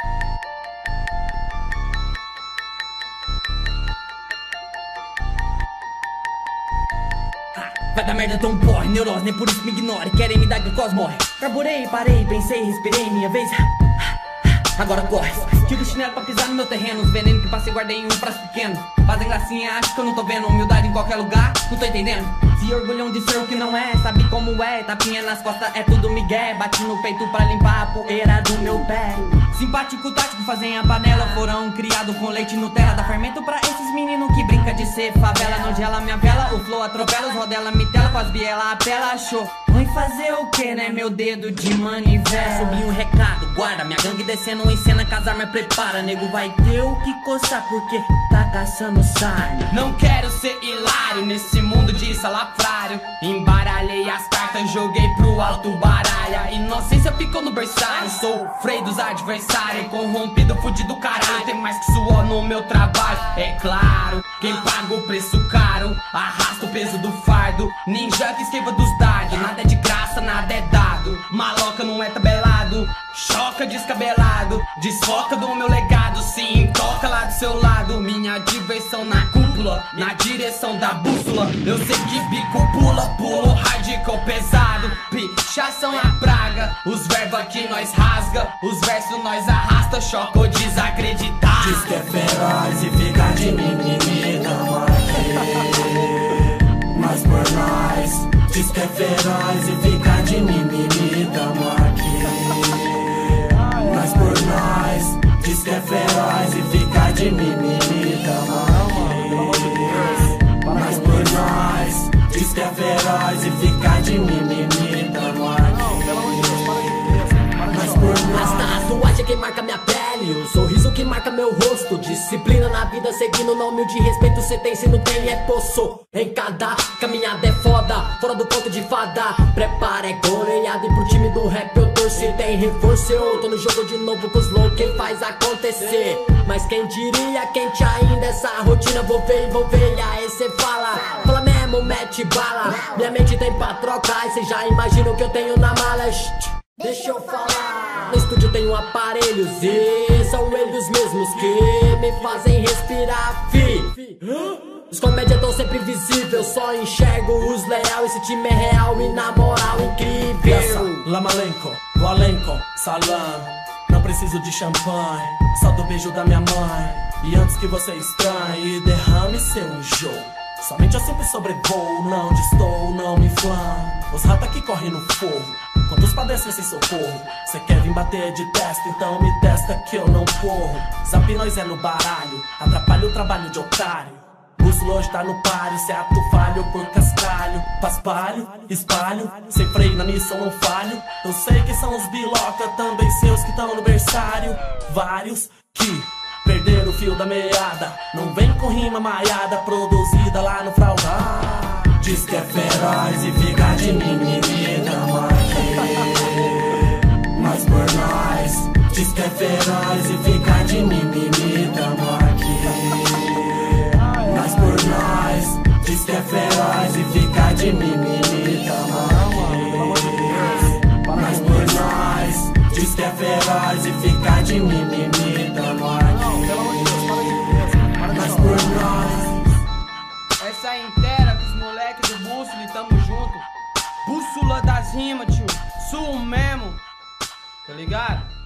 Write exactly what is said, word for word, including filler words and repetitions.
Vai dar merda, tão porre, neurose, nem por isso me ignore. Querem me dar glicose, morre. Carburei, parei, pensei, respirei, minha vez. Agora corre. Tiro o chinelo pra pisar no meu terreno. Os venenos que passei guardei em um prazo pequeno. Fazem gracinha, acho que eu não tô vendo. Humildade em qualquer lugar, não tô entendendo. Se orgulham de ser o que não é, sabe como é. Tapinha nas costas, é tudo migué. Bati no peito pra limpar a poeira do meu pé. Simpático, tático, fazem a panela. Foram criado com leite e Nutella. Dá fermento pra esses meninos que brinca de ser favela. Não gela minha vela, o flow atropela. Os rodela me tela, com as biela apela. Achou ruim fazer o que, né? Meu dedo de manivela. Subi um recado, guarda, minha gangue descendo em cena. Casar, me prepara, nego vai ter o que coçar. Porque tá caçando sarna. Não quero ser hilário nesse mundo de salafrário. Embaralhei as cartas, joguei pro alto baralha. Inocência ficou no berçário. Sou o freio dos adversários. Corrompido, fudido, caralho. Tem mais que suor no meu trabalho. É claro, quem paga o preço caro arrasta o peso do fardo. Ninja que esquiva dos dardos. Nada é de graça, nada é dado. Maloca não é tabelado. Choca descabelado. Desfoca do meu legado. Sim, toca lá do seu lado. Minha diversão na cúpula, na direção da bússola. Eu sei que bico pula, pulo hardcore pesado. Pichação a praga. Os verbos aqui nós rasga. Os versos nós arrasta. Choca ou desacreditar. Diz que é feroz e fica de mimimi, tamo aqui. Mas por nós. Diz que é feroz e fica de mimimi, tamo aqui. Mas por nós. Diz que é feroz e fica de mimimi, tamo aqui. Mas por nós. Diz que é feroz e fica de mimimi, tamo aqui. Mas por nós. A tatuagem que marca minha pele, o sorriso que marca meu rosto. Disciplina na vida, seguindo na humilde respeito. Cê tem, se não tem é poço. Em cada caminhada é foda, fora do conto de fada. Prepara, é goleada e pro time do rap eu torci. Tem reforço, eu tô no jogo de novo com os low, quem faz acontecer. Mas quem diria, quente ainda essa rotina. Vou ver e vou ver, e aí cê fala. Fala mesmo, mete bala. Minha mente tem pra trocar, e cê já imagina o que eu tenho na mala. Deixa eu falar. No estúdio tenho aparelhos e são eles mesmos que me fazem respirar, fi. Os comédias tão sempre visíveis, só enxergo os leal. Esse time é real e na moral incrível. Lamalenko, Valenko, Salam. Não preciso de champanhe, só do beijo da minha mãe. E antes que você estranhe e derrame seu enjoo, somente eu sempre sobrevoo, não distou, não me inflamo. Os ratos que correm no fogo, quantos padecem sem socorro. Cê quer vir bater de testa, então me testa que eu não corro. Zap nós é no baralho, atrapalha o trabalho de otário. Bússola hoje tá no páreo, se ato falho por cascalho. Paspalho, espalho, sem freio na missão não falho. Eu sei que são os biloca, também seus que tão no berçário. Vários que perderam o fio da meada, não vem com rima maiada, produzida lá no fraldar. Diz que é feroz e fica de mimimi, tamo aqui. Mas por nós. Diz que é feroz e fica de mimimi, tamo aqui. Mas por nós. Diz que é feroz e fica de mimimi, tamo aqui. Mas por nós. Diz que é feroz e fica de mimimi, tamo aqui. Mas por nós. Essa é inteira com os moleques do Bússola e tamo junto. Bússola das rimas, tio. Sul mesmo. Tá ligado?